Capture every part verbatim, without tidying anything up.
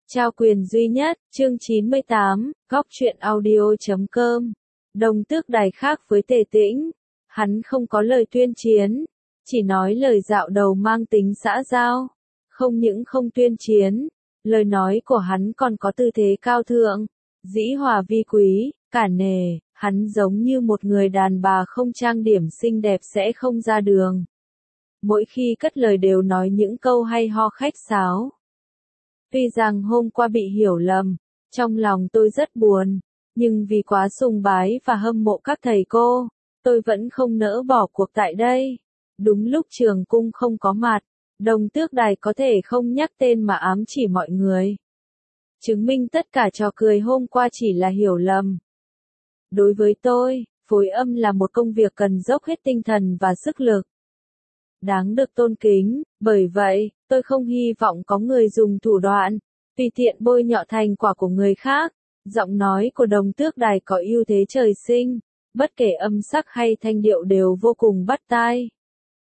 Trao quyền duy nhất, chương chín mươi tám, góc truyện audio chấm com. Đồng Tước Đài khác với Tề Tĩnh, hắn không có lời tuyên chiến, chỉ nói lời dạo đầu mang tính xã giao. Không những không tuyên chiến, lời nói của hắn còn có tư thế cao thượng, dĩ hòa vi quý, cả nề, hắn giống như một người đàn bà không trang điểm xinh đẹp sẽ không ra đường. Mỗi khi cất lời đều nói những câu hay ho khách sáo. Tuy rằng hôm qua bị hiểu lầm, trong lòng tôi rất buồn, nhưng vì quá sùng bái và hâm mộ các thầy cô, tôi vẫn không nỡ bỏ cuộc tại đây. Đúng lúc Trường Cung không có mặt, Đồng Tước Đài có thể không nhắc tên mà ám chỉ mọi người. Chứng minh tất cả trò cười hôm qua chỉ là hiểu lầm. Đối với tôi, phối âm là một công việc cần dốc hết tinh thần và sức lực. Đáng được tôn kính, bởi vậy, tôi không hy vọng có người dùng thủ đoạn, tùy tiện bôi nhọ thành quả của người khác. Giọng nói của Đồng Tước Đài có ưu thế trời sinh, bất kể âm sắc hay thanh điệu đều vô cùng bắt tai.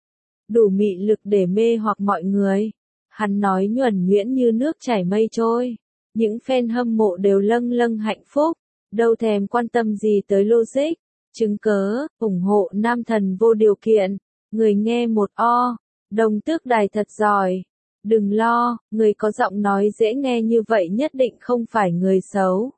Đủ mị lực để mê hoặc mọi người. Hắn nói nhuần nhuyễn như nước chảy mây trôi. Những fan hâm mộ đều lâng lâng hạnh phúc, đâu thèm quan tâm gì tới logic, chứng cớ, ủng hộ nam thần vô điều kiện. Người nghe một o, Đồng Tước Đài thật giỏi. Đừng lo, người có giọng nói dễ nghe như vậy nhất định không phải người xấu.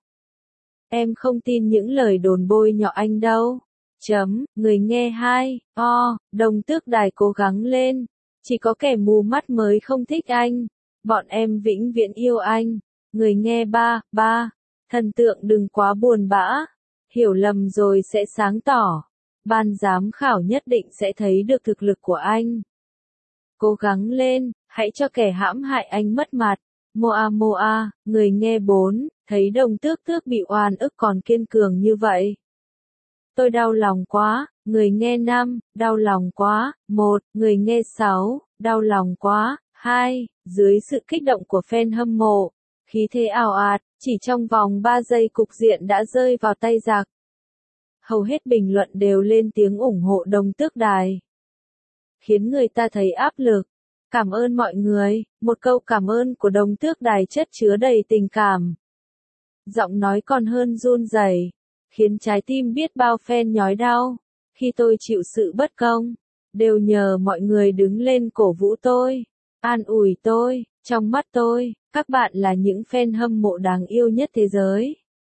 Em không tin những lời đồn bôi nhọ anh đâu. Chấm, người nghe hai, o, Đồng Tước Đài cố gắng lên. Chỉ có kẻ mù mắt mới không thích anh. Bọn em vĩnh viễn yêu anh. Người nghe ba, ba, thần tượng đừng quá buồn bã. Hiểu lầm rồi sẽ sáng tỏ. Ban giám khảo nhất định sẽ thấy được thực lực của anh. Cố gắng lên, hãy cho kẻ hãm hại anh mất mặt. Moa Moa, người nghe bốn, thấy Đồng Tước Tước bị oan ức còn kiên cường như vậy. Tôi đau lòng quá, người nghe năm, đau lòng quá, một, người nghe sáu, đau lòng quá, hai, dưới sự kích động của fan hâm mộ, khí thế ào ạt, chỉ trong vòng ba giây cục diện đã rơi vào tay giặc. Hầu hết bình luận đều lên tiếng ủng hộ Đồng Tước Đài, khiến người ta thấy áp lực. Cảm ơn mọi người, một câu cảm ơn của Đồng Tước Đài chất chứa đầy tình cảm. Giọng nói còn hơn run rẩy, khiến trái tim biết bao fan nhói đau. Khi tôi chịu sự bất công, đều nhờ mọi người đứng lên cổ vũ tôi, an ủi tôi. Trong mắt tôi, các bạn là những fan hâm mộ đáng yêu nhất thế giới.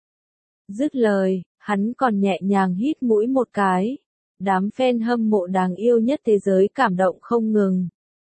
Dứt lời, hắn còn nhẹ nhàng hít mũi một cái. Đám fan hâm mộ đáng yêu nhất thế giới cảm động không ngừng.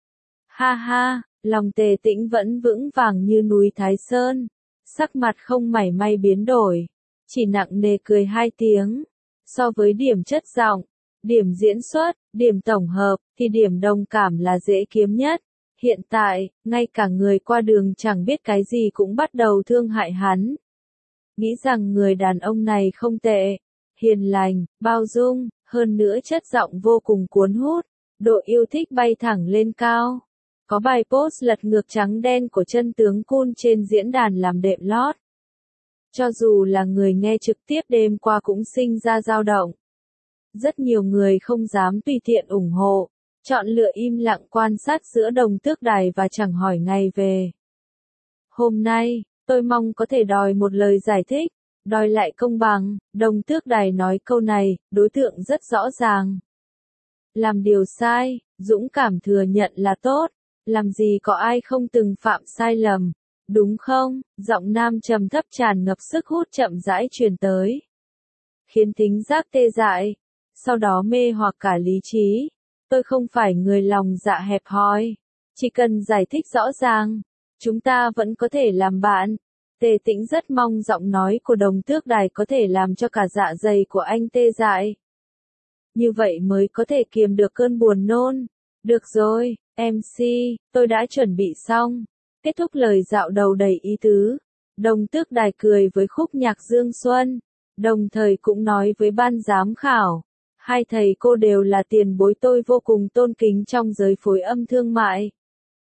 Ha ha, lòng Tề Tĩnh vẫn vững vàng như núi Thái Sơn. Sắc mặt không mảy may biến đổi, chỉ nặng nề cười hai tiếng. So với điểm chất giọng, điểm diễn xuất, điểm tổng hợp, thì điểm đồng cảm là dễ kiếm nhất. Hiện tại, ngay cả người qua đường chẳng biết cái gì cũng bắt đầu thương hại hắn. Nghĩ rằng người đàn ông này không tệ, hiền lành, bao dung, hơn nữa chất giọng vô cùng cuốn hút, độ yêu thích bay thẳng lên cao. Có bài post lật ngược trắng đen của chân tướng Kun trên diễn đàn làm đệm lót. Cho dù là người nghe trực tiếp đêm qua cũng sinh ra dao động. Rất nhiều người không dám tùy tiện ủng hộ, chọn lựa im lặng quan sát giữa Đồng Tước Đài và chẳng hỏi ngày về. Hôm nay, tôi mong có thể đòi một lời giải thích, đòi lại công bằng. Đồng Tước Đài nói câu này, đối tượng rất rõ ràng. Làm điều sai, dũng cảm thừa nhận là tốt. Làm gì có ai không từng phạm sai lầm, đúng không? Giọng nam trầm thấp tràn ngập sức hút chậm rãi truyền tới, khiến thính giác tê dại, sau đó mê hoặc cả lý trí. Tôi không phải người lòng dạ hẹp hòi, chỉ cần giải thích rõ ràng, chúng ta vẫn có thể làm bạn. Tề Tĩnh rất mong giọng nói của Đồng Tước Đài có thể làm cho cả dạ dày của anh tê dại. Như vậy mới có thể kiềm được cơn buồn nôn. Được rồi, em xê, tôi đã chuẩn bị xong. Kết thúc lời dạo đầu đầy ý tứ, Đồng Tước Đài cười với khúc nhạc Dương Xuân, đồng thời cũng nói với ban giám khảo. Hai thầy cô đều là tiền bối tôi vô cùng tôn kính trong giới phối âm thương mại.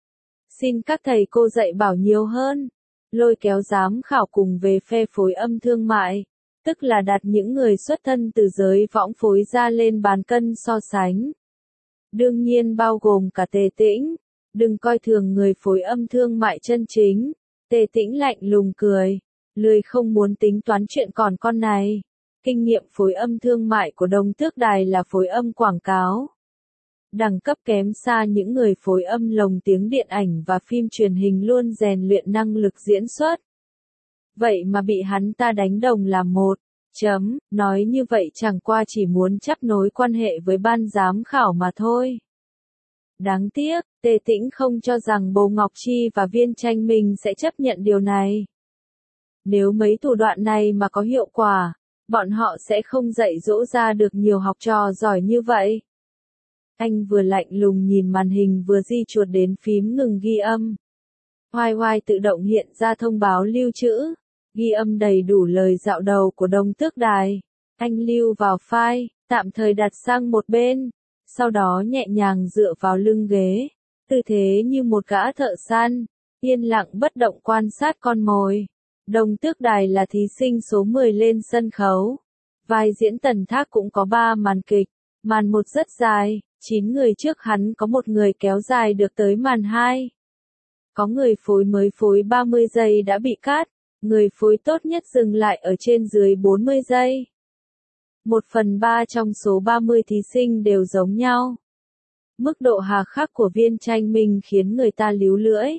Xin các thầy cô dạy bảo nhiều hơn, lôi kéo giám khảo cùng về phe phối âm thương mại, tức là đặt những người xuất thân từ giới võng phối ra lên bàn cân so sánh. Đương nhiên bao gồm cả Tề Tĩnh, đừng coi thường người phối âm thương mại chân chính. Tề Tĩnh lạnh lùng cười, lười không muốn tính toán chuyện còn con này. Kinh nghiệm phối âm thương mại của Đồng Tước Đài là phối âm quảng cáo. Đẳng cấp kém xa những người phối âm lồng tiếng điện ảnh và phim truyền hình luôn rèn luyện năng lực diễn xuất. Vậy mà bị hắn ta đánh đồng là một. Chấm, nói như vậy chẳng qua chỉ muốn chấp nối quan hệ với ban giám khảo mà thôi. Đáng tiếc, Tề Tĩnh không cho rằng Bồ Ngọc Chi và Viên Tranh Minh sẽ chấp nhận điều này. Nếu mấy thủ đoạn này mà có hiệu quả, bọn họ sẽ không dạy dỗ ra được nhiều học trò giỏi như vậy. Anh vừa lạnh lùng nhìn màn hình vừa di chuột đến phím ngừng ghi âm. Hoài hoài tự động hiện ra thông báo lưu trữ. Ghi âm đầy đủ lời dạo đầu của Đồng Tước Đài. Anh lưu vào file, tạm thời đặt sang một bên. Sau đó nhẹ nhàng dựa vào lưng ghế. Tư thế như một gã thợ săn. Yên lặng bất động quan sát con mồi. Đồng Tước Đài là thí sinh số mười lên sân khấu. Vai diễn Tần Thác cũng có ba màn kịch. Màn một rất dài, chín người trước hắn có một người kéo dài được tới màn hai. Có người phối mới phối ba mươi giây đã bị cắt. Người phối tốt nhất dừng lại ở trên dưới bốn mươi giây. Một phần ba trong số ba mươi thí sinh đều giống nhau. Mức độ hà khắc của Viên Tranh Minh khiến người ta líu lưỡi.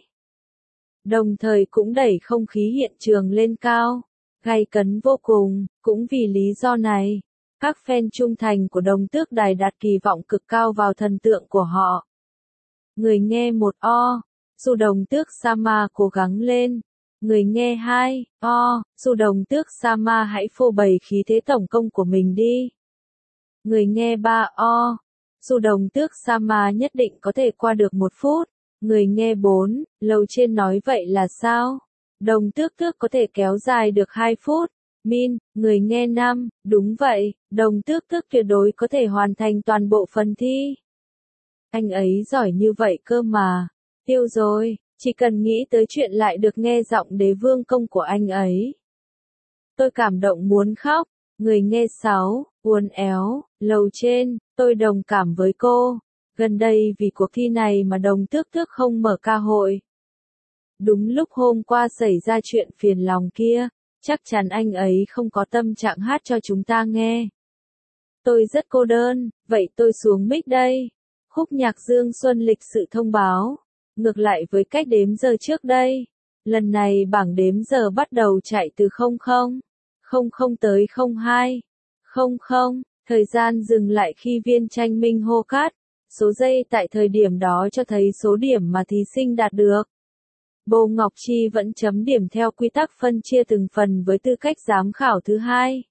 Đồng thời cũng đẩy không khí hiện trường lên cao, gay cấn vô cùng, cũng vì lý do này. Các fan trung thành của Đồng Tước Đài đặt kỳ vọng cực cao vào thần tượng của họ. Người nghe một o, dù Đồng Tước Sama cố gắng lên. Người nghe hai, o, dù Đồng Tước Sama hãy phô bày khí thế tổng công của mình đi. Người nghe ba, o, dù Đồng Tước Sama nhất định có thể qua được một phút. Người nghe bốn, lầu trên nói vậy là sao? Đồng Tước Tước có thể kéo dài được hai phút. Min, người nghe năm, đúng vậy, Đồng Tước Tước tuyệt đối có thể hoàn thành toàn bộ phần thi. Anh ấy giỏi như vậy cơ mà. Tiêu rồi. Chỉ cần nghĩ tới chuyện lại được nghe giọng đế vương công của anh ấy. Tôi cảm động muốn khóc. Người nghe sáu, uốn éo, lầu trên, tôi đồng cảm với cô. Gần đây vì cuộc thi này mà Đồng Tước Tước không mở ca hội. Đúng lúc hôm qua xảy ra chuyện phiền lòng kia, chắc chắn anh ấy không có tâm trạng hát cho chúng ta nghe. Tôi rất cô đơn, vậy tôi xuống mic đây. Khúc nhạc Dương Xuân lịch sự thông báo. Ngược lại với cách đếm giờ trước đây, lần này bảng đếm giờ bắt đầu chạy từ không không, không không tới không hai, không không, thời gian dừng lại khi Viên Tranh Minh hô cát, số giây tại thời điểm đó cho thấy số điểm mà thí sinh đạt được. Bồ Ngọc Chi vẫn chấm điểm theo quy tắc phân chia từng phần với tư cách giám khảo thứ hai.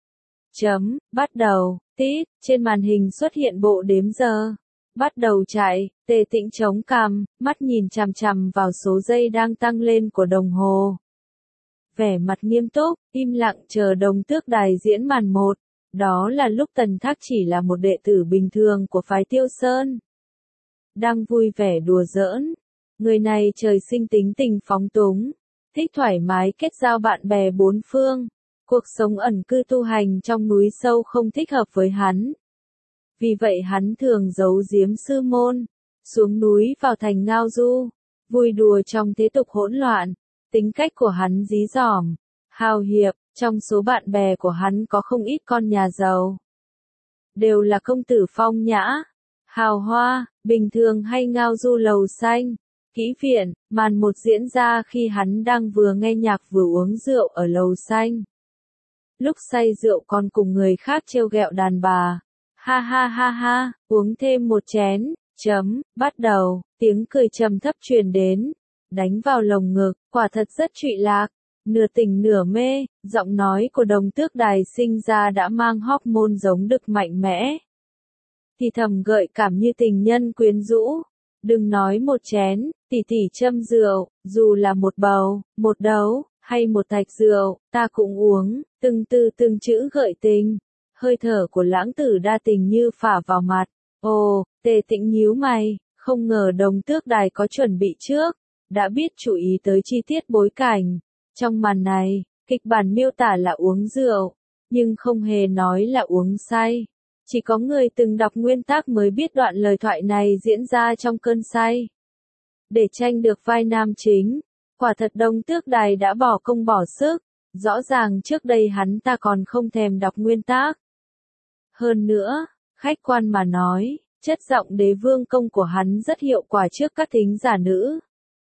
Chấm, bắt đầu, tít, trên màn hình xuất hiện bộ đếm giờ. Bắt đầu chạy, Tề Tĩnh chống cằm, mắt nhìn chằm chằm vào số giây đang tăng lên của đồng hồ. Vẻ mặt nghiêm túc, im lặng chờ Đồng Tước Đài diễn màn một. Đó là lúc Tần Thác chỉ là một đệ tử bình thường của phái Tiêu Sơn. Đang vui vẻ đùa giỡn. Người này trời sinh tính tình phóng túng, thích thoải mái kết giao bạn bè bốn phương. Cuộc sống ẩn cư tu hành trong núi sâu không thích hợp với hắn. Vì vậy hắn thường giấu giếm sư môn, xuống núi vào thành ngao du, vui đùa trong thế tục hỗn loạn. Tính cách của hắn dí dỏm, hào hiệp, trong số bạn bè của hắn có không ít con nhà giàu. Đều là công tử phong nhã, hào hoa, bình thường hay ngao du lầu xanh, kỹ viện. Màn một diễn ra khi hắn đang vừa nghe nhạc vừa uống rượu ở lầu xanh. Lúc say rượu còn cùng người khác trêu ghẹo đàn bà. Ha ha ha ha, uống thêm một chén, chấm, bắt đầu, tiếng cười trầm thấp truyền đến, đánh vào lồng ngực, quả thật rất trụy lạc, nửa tỉnh nửa mê, giọng nói của Đồng Tước Đài sinh ra đã mang hormone giống đực mạnh mẽ. Thì thầm gợi cảm như tình nhân quyến rũ, đừng nói một chén, tỷ tỷ châm rượu, dù là một bầu, một đấu, hay một thạch rượu, ta cũng uống, từng từ từng chữ gợi tình. Hơi thở của lãng tử đa tình như phả vào mặt. Ồ, Tề Tĩnh nhíu mày, không ngờ Đồng Tước Đài có chuẩn bị trước, đã biết chú ý tới chi tiết bối cảnh. Trong màn này, kịch bản miêu tả là uống rượu, nhưng không hề nói là uống say. Chỉ có người từng đọc nguyên tác mới biết đoạn lời thoại này diễn ra trong cơn say. Để tranh được vai nam chính, Quả thật Đông Tước Đài đã bỏ công bỏ sức, rõ ràng trước đây hắn ta còn không thèm đọc nguyên tác. Hơn nữa, khách quan mà nói, chất giọng đế vương công của hắn rất hiệu quả trước các thính giả nữ.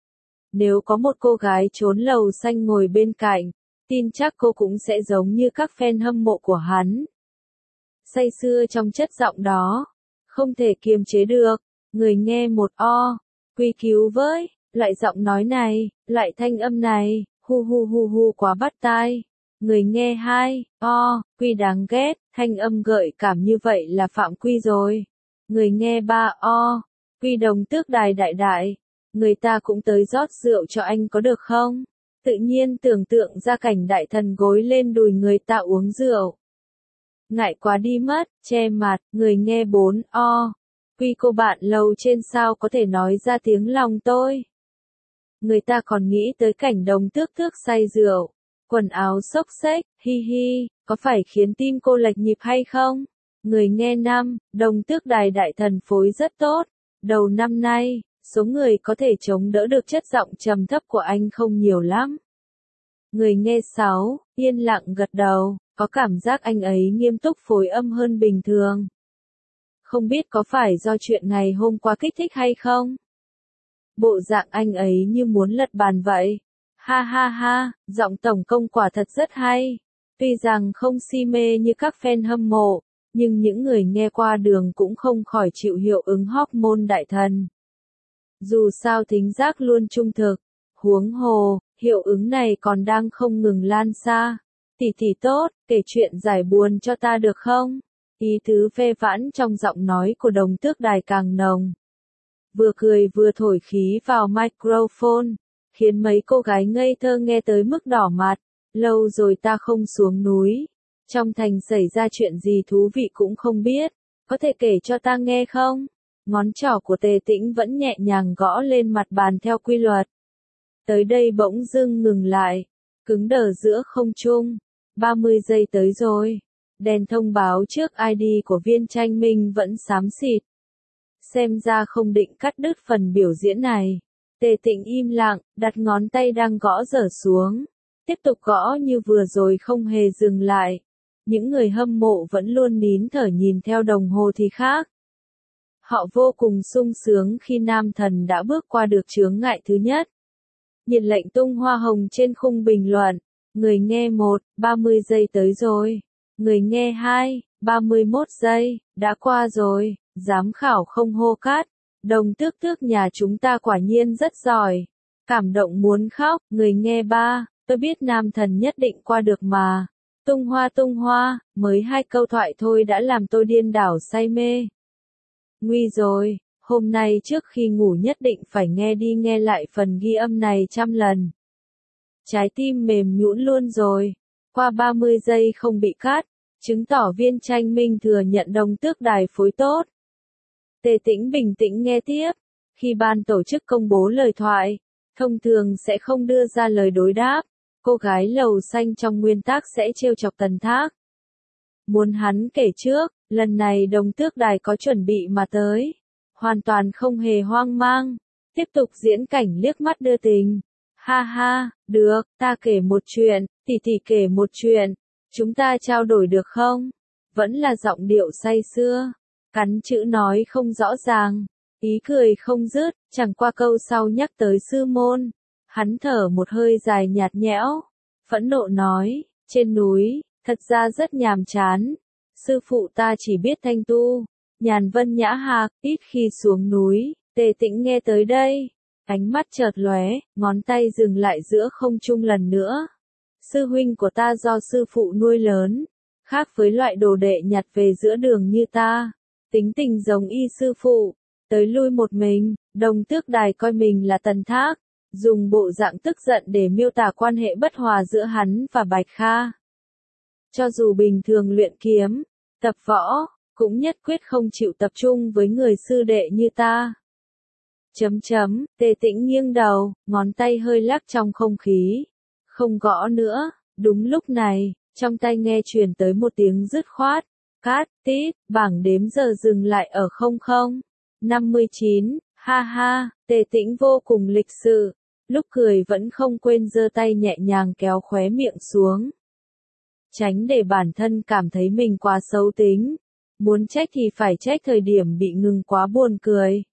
Nếu có một cô gái trốn lầu xanh ngồi bên cạnh, tin chắc cô cũng sẽ giống như các fan hâm mộ của hắn. Say sưa trong chất giọng đó, không thể kiềm chế được, người nghe một o, quy cứu với, loại giọng nói này, loại thanh âm này, hu hu hu hu quá bắt tai. Người nghe hai, o, quy đáng ghét, thanh âm gợi cảm như vậy là phạm quy rồi. Người nghe ba, o, quy Đồng Tước Đài đại đại, người ta cũng tới rót rượu cho anh có được không? Tự nhiên tưởng tượng ra cảnh đại thần gối lên đùi người ta uống rượu. Ngại quá đi mất, che mặt, người nghe bốn, o, quy cô bạn lầu trên sao có thể nói ra tiếng lòng tôi. Người ta còn nghĩ tới cảnh Đồng Tước Tước say rượu, quần áo xốc xếch, hi hi, có phải khiến tim cô lệch nhịp hay không? Người nghe năm, Đồng Tước Đài đại thần phối rất tốt, đầu năm nay, số người có thể chống đỡ được chất giọng trầm thấp của anh không nhiều lắm. Người nghe sáu, yên lặng gật đầu, có cảm giác anh ấy nghiêm túc phối âm hơn bình thường. Không biết có phải do chuyện ngày hôm qua kích thích hay không? Bộ dạng anh ấy như muốn lật bàn vậy. Ha ha ha, giọng tổng công quả thật rất hay. Tuy rằng không si mê như các fan hâm mộ, nhưng những người nghe qua đường cũng không khỏi chịu hiệu ứng hormone đại thần. Dù sao thính giác luôn trung thực, huống hồ, hiệu ứng này còn đang không ngừng lan xa. Tỷ tỷ tốt, kể chuyện giải buồn cho ta được không? Ý tứ phê phãn trong giọng nói của Đồng Tước Đài càng nồng. Vừa cười vừa thổi khí vào microphone, khiến mấy cô gái ngây thơ nghe tới mức đỏ mặt. Lâu rồi ta không xuống núi, trong thành xảy ra chuyện gì thú vị cũng không biết, có thể kể cho ta nghe không? Ngón trỏ của Tề Tĩnh vẫn nhẹ nhàng gõ lên mặt bàn theo quy luật. Tới đây bỗng dưng ngừng lại, cứng đờ giữa không trung. ba mươi giây tới rồi. Đèn thông báo trước i đê của Viên Tranh Minh vẫn xám xịt. Xem ra không định cắt đứt phần biểu diễn này. Tề Tĩnh im lặng, đặt ngón tay đang gõ dở xuống. Tiếp tục gõ như vừa rồi không hề dừng lại. Những người hâm mộ vẫn luôn nín thở nhìn theo đồng hồ thì khác. Họ vô cùng sung sướng khi nam thần đã bước qua được chướng ngại thứ nhất. Nhiệt lệnh tung hoa hồng trên khung bình luận. Người nghe một, ba mươi giây tới rồi. Người nghe hai, ba mươi mốt giây, đã qua rồi. Giám khảo không hô cát. Đồng Tước Tước nhà chúng ta quả nhiên rất giỏi. Cảm động muốn khóc. Người nghe ba, tôi biết nam thần nhất định qua được mà. Tung hoa tung hoa, mới hai câu thoại thôi đã làm tôi điên đảo say mê. Nguy rồi, hôm nay trước khi ngủ nhất định phải nghe đi nghe lại phần ghi âm này trăm lần. Trái tim mềm nhũn luôn rồi. Qua ba mươi giây không bị cắt, chứng tỏ Viên Tranh Minh thừa nhận Đồng Tước Đài phối tốt. Tề Tĩnh bình tĩnh nghe tiếp. Khi ban tổ chức công bố lời thoại, thông thường sẽ không đưa ra lời đối đáp. Cô gái lầu xanh trong nguyên tắc sẽ trêu chọc Tần Thác. Muốn hắn kể trước, lần này Đồng Tước Đài có chuẩn bị mà tới. Hoàn toàn không hề hoang mang. Tiếp tục diễn cảnh liếc mắt đưa tình. Ha ha, được, ta kể một chuyện, tỷ tỷ kể một chuyện. Chúng ta trao đổi được không? Vẫn là giọng điệu say sưa. Cắn chữ nói không rõ ràng. Ý cười không dứt, chẳng qua câu sau nhắc tới sư môn. Hắn thở một hơi dài nhạt nhẽo. Phẫn nộ nói, trên núi, thật ra rất nhàm chán. Sư phụ ta chỉ biết thanh tu. Nhàn vân nhã hạc, ít khi xuống núi. Tề Tĩnh nghe tới đây. Ánh mắt chợt lóe, ngón tay dừng lại giữa không trung lần nữa. Sư huynh của ta do sư phụ nuôi lớn. Khác với loại đồ đệ nhặt về giữa đường như ta. Tính tình giống y sư phụ. Tới lui một mình, Đồng Tước Đài coi mình là Tần Thác. Dùng bộ dạng tức giận để miêu tả quan hệ bất hòa giữa hắn và Bạch Kha. Cho dù bình thường luyện kiếm, tập võ, cũng nhất quyết không chịu tập trung với người sư đệ như ta. Chấm chấm, Tề Tĩnh nghiêng đầu, ngón tay hơi lắc trong không khí. Không gõ nữa, đúng lúc này, trong tai nghe truyền tới một tiếng dứt khoát. Cát, tít, bảng đếm giờ dừng lại ở không không. năm mươi chín, ha ha, Tề Tĩnh vô cùng lịch sự. lúc cười vẫn không quên giơ tay nhẹ nhàng kéo khóe miệng xuống. Tránh để bản thân cảm thấy mình quá xấu tính, muốn trách thì phải trách thời điểm bị ngừng quá buồn cười.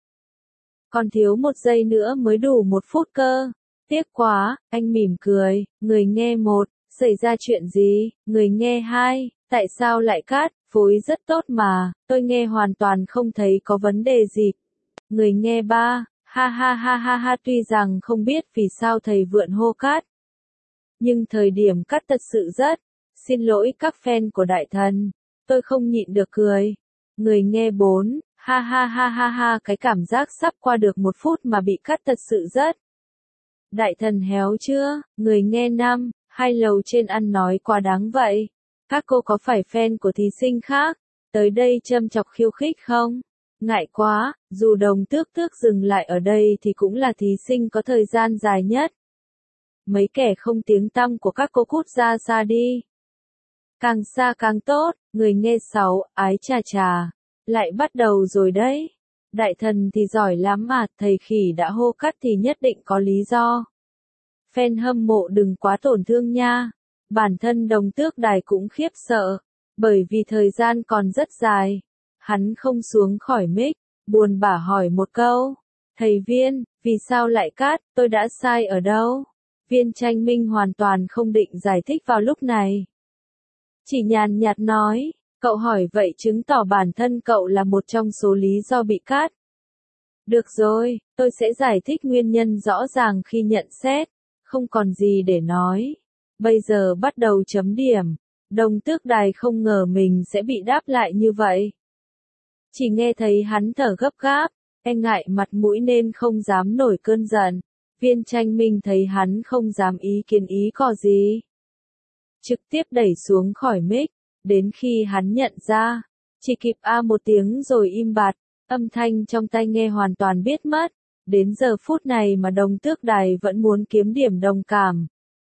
Còn thiếu một giây nữa mới đủ một phút cơ. Tiếc quá, anh mỉm cười, người nghe một, xảy ra chuyện gì, người nghe hai, tại sao lại cắt, phối rất tốt mà, tôi nghe hoàn toàn không thấy có vấn đề gì. Người nghe ba, ha ha ha ha ha tuy rằng không biết vì sao thầy vượn hô cắt. Nhưng thời điểm cắt thật sự rất, xin lỗi các fan của đại thần, tôi không nhịn được cười. Người nghe bốn, ha ha ha ha ha cái cảm giác sắp qua được một phút mà bị cắt thật sự rất. Đại thần héo chưa, người nghe năm, hai lầu trên ăn nói quá đáng vậy. Các cô có phải fan của thí sinh khác, tới đây châm chọc khiêu khích không? Ngại quá, dù đồng tước tước dừng lại ở đây thì cũng là thí sinh có thời gian dài nhất. Mấy kẻ không tiếng tăm của các cô cút ra xa đi. Càng xa càng tốt, người nghe sáu, ái chà chà. Lại bắt đầu rồi đấy. Đại thần thì giỏi lắm mà, thầy khỉ đã hô cắt thì nhất định có lý do. Fan hâm mộ đừng quá tổn thương nha. Bản thân đồng tước đài cũng khiếp sợ, bởi vì thời gian còn rất dài. Hắn không xuống khỏi mic, buồn bã hỏi một câu. Thầy Viên, vì sao lại cắt, tôi đã sai ở đâu? Viên Tranh Minh hoàn toàn không định giải thích vào lúc này. Chỉ nhàn nhạt nói, cậu hỏi vậy chứng tỏ bản thân cậu là một trong số lý do bị cắt. Được rồi, tôi sẽ giải thích nguyên nhân rõ ràng khi nhận xét, không còn gì để nói. Bây giờ bắt đầu chấm điểm, đồng tước đài không ngờ mình sẽ bị đáp lại như vậy. Chỉ nghe thấy hắn thở gấp gáp, e ngại mặt mũi nên không dám nổi cơn giận. Viên Tranh Minh thấy hắn không dám ý kiến ý có gì. Trực tiếp đẩy xuống khỏi mic, đến khi hắn nhận ra, chỉ kịp a một tiếng rồi im bặt, âm thanh trong tai nghe hoàn toàn biết mất. Đến giờ phút này mà đồng tước đài vẫn muốn kiếm điểm đồng cảm.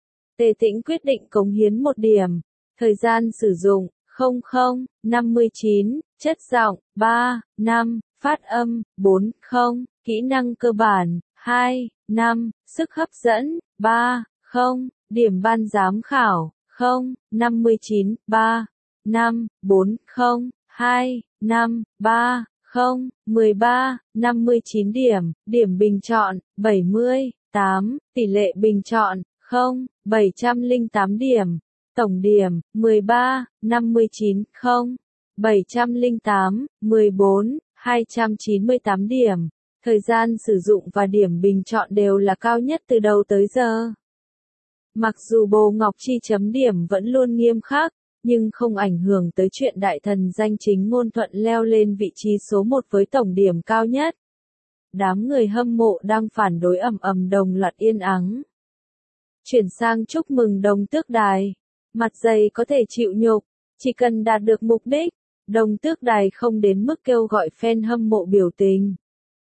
Tề Tĩnh quyết định cống hiến một điểm. Thời gian sử dụng, không không, năm mươi chín, chất giọng, ba, năm, phát âm, bốn, không, kỹ năng cơ bản, hai, năm, sức hấp dẫn, ba, không, điểm ban giám khảo, không, năm mươi chín, ba, năm, bốn, không, hai, năm, ba, không, mười ba, năm mươi chín điểm, điểm bình chọn, bảy mươi, tám, tỷ lệ bình chọn, không, bảy trăm lẻ tám điểm, tổng điểm, mười ba, năm mươi chín, không, bảy trăm lẻ tám, mười bốn, hai trăm chín mươi tám điểm, thời gian sử dụng và điểm bình chọn đều là cao nhất từ đầu tới giờ. Mặc dù Bồ Ngọc Chi chấm điểm vẫn luôn nghiêm khắc, nhưng không ảnh hưởng tới chuyện đại thần danh chính ngôn thuận leo lên vị trí số một với tổng điểm cao nhất. Đám người hâm mộ đang phản đối ầm ầm đồng loạt yên ắng. Chuyển sang chúc mừng đồng tước đài. Mặt dày có thể chịu nhục, chỉ cần đạt được mục đích, đồng tước đài không đến mức kêu gọi fan hâm mộ biểu tình.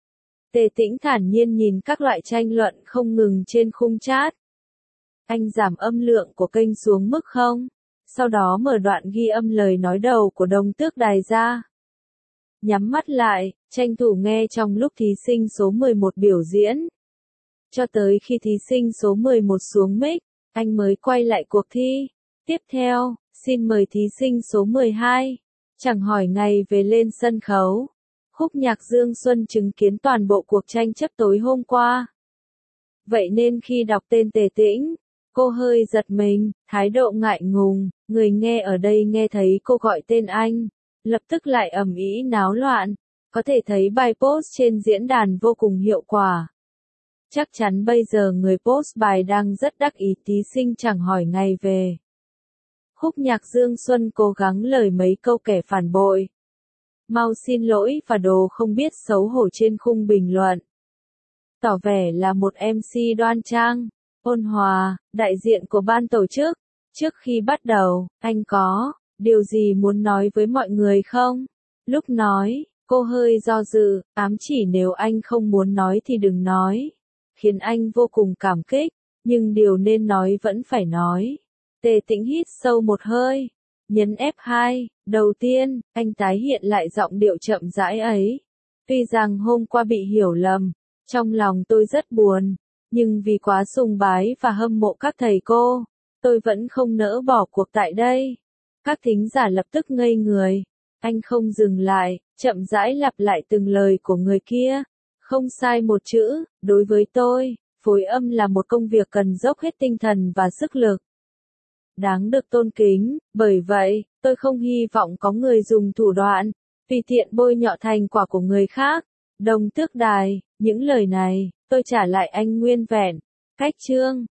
Tề Tĩnh thản nhiên nhìn các loại tranh luận không ngừng trên khung chat. Anh giảm âm lượng của kênh xuống mức không? Sau đó mở đoạn ghi âm lời nói đầu của đồng tước đài ra. Nhắm mắt lại, tranh thủ nghe trong lúc thí sinh số mười một biểu diễn. Cho tới khi thí sinh số mười một xuống mic, anh mới quay lại cuộc thi. Tiếp theo, xin mời thí sinh số mười hai. Chẳng hỏi ngày về lên sân khấu. Khúc nhạc Dương Xuân chứng kiến toàn bộ cuộc tranh chấp tối hôm qua. Vậy nên khi đọc tên Tề Tĩnh, cô hơi giật mình, thái độ ngại ngùng, người nghe ở đây nghe thấy cô gọi tên anh, lập tức lại ầm ĩ náo loạn, có thể thấy bài post trên diễn đàn vô cùng hiệu quả. Chắc chắn bây giờ người post bài đang rất đắc ý thí sinh chẳng hỏi ngày về. Khúc nhạc Dương Xuân cố gắng lời mấy câu kẻ phản bội. Mau xin lỗi và đồ không biết xấu hổ trên khung bình luận. Tỏ vẻ là một em xê đoan trang, ôn hòa, đại diện của ban tổ chức. Trước khi bắt đầu, anh có điều gì muốn nói với mọi người không? Lúc nói, cô hơi do dự, ám chỉ nếu anh không muốn nói thì đừng nói. Khiến anh vô cùng cảm kích, nhưng điều nên nói vẫn phải nói. Tề Tĩnh hít sâu một hơi, nhấn ép hai, đầu tiên, anh tái hiện lại giọng điệu chậm rãi ấy. Tuy rằng hôm qua bị hiểu lầm, trong lòng tôi rất buồn, Nhưng vì quá sùng bái và hâm mộ các thầy cô, tôi vẫn không nỡ bỏ cuộc tại đây. Các thính giả lập tức ngây người. Anh không dừng lại, chậm rãi lặp lại từng lời của người kia. Không sai một chữ, đối với tôi, phối âm là một công việc cần dốc hết tinh thần và sức lực. Đáng được tôn kính, bởi vậy, tôi không hy vọng có người dùng thủ đoạn, tùy tiện bôi nhọ thành quả của người khác. Đồng Tước Đài, những lời này, tôi trả lại anh nguyên vẹn. Cách chương